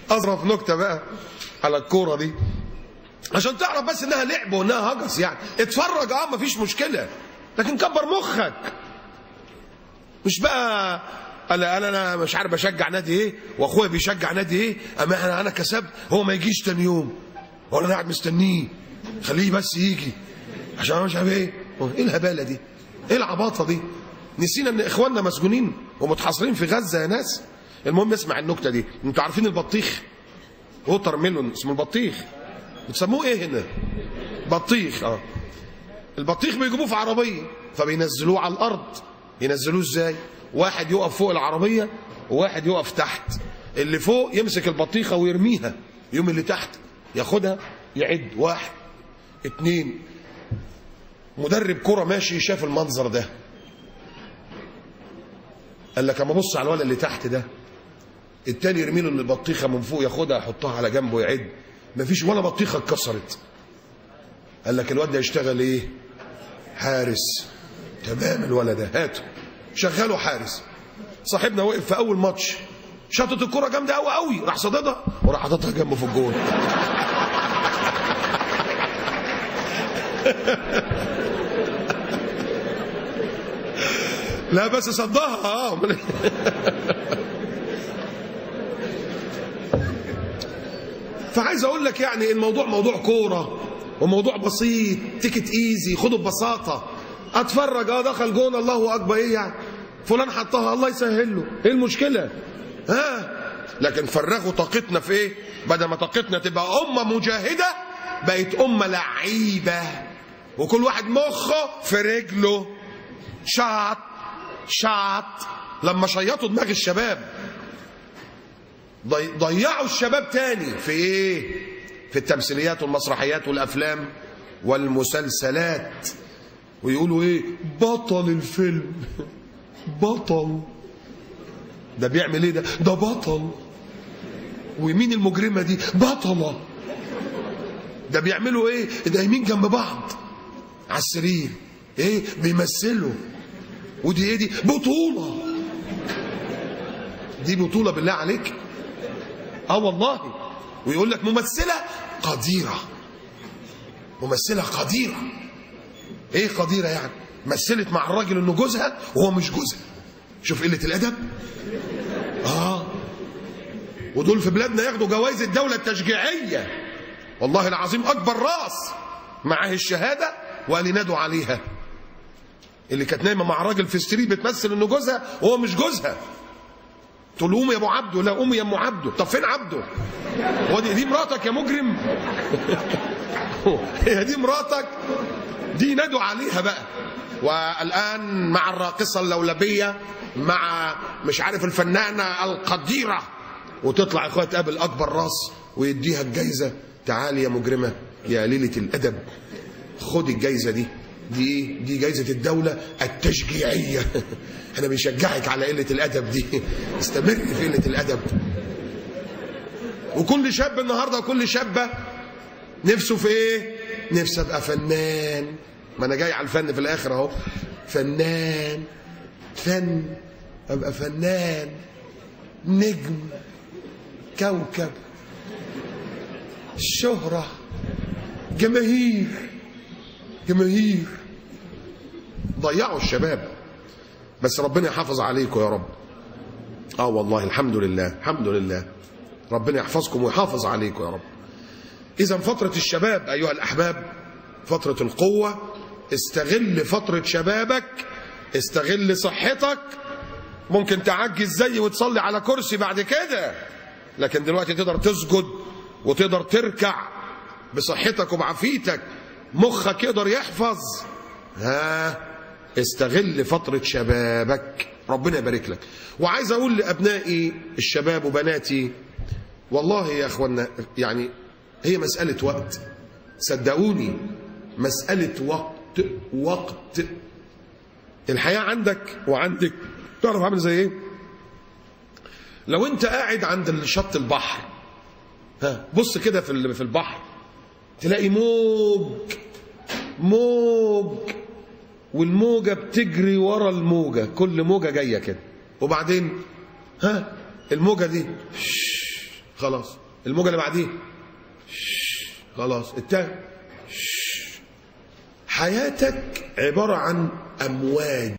اظرف نكته بقى على الكوره دي عشان تعرف بس انها لعب وانها هجس. يعني اتفرج مفيش مشكله، لكن كبر مخك. مش بقى انا مش عارف بشجع نادي ايه واخويا بيشجع نادي ايه، اما انا كسبت هو ما يجيش تاني يوم وانا قاعد مستنيه خليه بس يجي عشان انا مش عارف ايه. ايه الهباله دي؟ ايه العباطه دي؟ نسينا ان اخواننا مسجونين ومتحاصرين في غزه يا ناس. المهم اسمع النكته دي. انتوا عارفين البطيخ؟ ووتر ميلون اسمه البطيخ. بتسموه ايه هنا؟ بطيخ. البطيخ بيجيبوه في عربيه فبينزلوه على الارض. ينزلوه ازاي؟ واحد يقف فوق العربيه وواحد يقف تحت. اللي فوق يمسك البطيخه ويرميها، يوم اللي تحت ياخدها يعد 1 2. مدرب كرة ماشي شاف المنظر ده قال لك اما بص على الولد اللي تحت ده، التاني يرمي له البطيخه من فوق ياخدها يحطها على جنبه ويعد، مفيش ولا بطيخه اتكسرت. قال لك الواد ده يشتغل ايه؟ حارس. تمام. الولد ده هاته شغله حارس. صاحبنا وقف في اول ماتش شاطت الكرة جامده قوي قوي، راح صاددها وراح حاططها جنبه في الجول. لا بس صدها. فعايز اقول لك يعني الموضوع موضوع كوره وموضوع بسيط، تيكت ايزي، خده ببساطه. اتفرج دخل جون الله اكبر، ايه يعني؟ فلان حطها الله يسهل له، ايه المشكله؟ لكن فرغوا طاقتنا في ايه؟ بدل ما طاقتنا تبقى امه مجاهده بقت امه لعيبه، وكل واحد مخه في رجله. شاط لما شيطوا دماغ الشباب ضيعوا الشباب تاني في ايه؟ في التمثيليات والمسرحيات والافلام والمسلسلات. ويقولوا ايه؟ بطل الفيلم. بطل ده بيعمل ايه؟ ده بطل. ومين المجرمه دي؟ بطله. ده بيعملوا ايه؟ ده يمين جنب بعض على السرير، ايه بيمثلوا. ودي ايه دي؟ بطوله. دي بطوله بالله عليك؟ والله. ويقول لك ممثله قديره. ممثله قديره. ايه قديره يعني؟ مثلت مع الراجل انه جوزها وهو مش جوزها. شوف قله الادب. ودول في بلادنا ياخدوا جوائز الدوله التشجيعيه، والله العظيم اكبر راس معاه الشهاده وقال ينادوا عليها. اللي كانت نايمه مع راجل في السرير بتمثل انه جوزها وهو مش جوزها. تقول قوم يا ابو عبده. لا قوم يا ام عبده. طب فين عبده؟ هو دي مراتك يا مجرم؟ هي دي مراتك؟ دي نادوا عليها بقى. والان مع الراقصه اللولبيه مع مش عارف الفنانه القديره، وتطلع اخويا تقابل اكبر راس ويديها الجايزه. تعالي يا مجرمه يا ليله الادب، خدي الجايزه دي. دي ايه؟ دي جايزه الدوله التشجيعيه. احنا بنشجعك على قله الادب دي. استمر في قله الادب. وكل شاب النهارده وكل شابه نفسه في ايه؟ نفسه ابقى فنان. ما انا جاي على الفن في الاخر اهو. فنان، فن، ابقى فنان، نجم، كوكب، شهرة، جماهير. جماهير. ضيعوا الشباب. بس ربنا يحافظ عليكم يا رب. والله الحمد لله الحمد لله. ربنا يحفظكم ويحافظ عليكم يا رب. إذا فترة الشباب أيها الأحباب فترة القوة. استغل فترة شبابك، استغل صحتك. ممكن تعجز زي وتصلي على كرسي بعد كده، لكن دلوقتي تقدر تسجد وتقدر تركع بصحتك وبعافيتك. مخك يقدر يحفظ. استغل فترة شبابك، ربنا يبارك لك. وعايز أقول لأبنائي الشباب وبناتي، والله يا أخوانا يعني هي مسألة وقت. صدقوني مسألة وقت. الحياة عندك وعندك. تعرف عامل زي ايه؟ لو انت قاعد عند شط البحر، بص كده في البحر تلاقي موج والموجة بتجري ورا الموجة، كل موجة جاية كده، وبعدين الموجة دي خلاص. الموجة اللي بعديه خلاص. التاني. حياتك عبارة عن أمواج.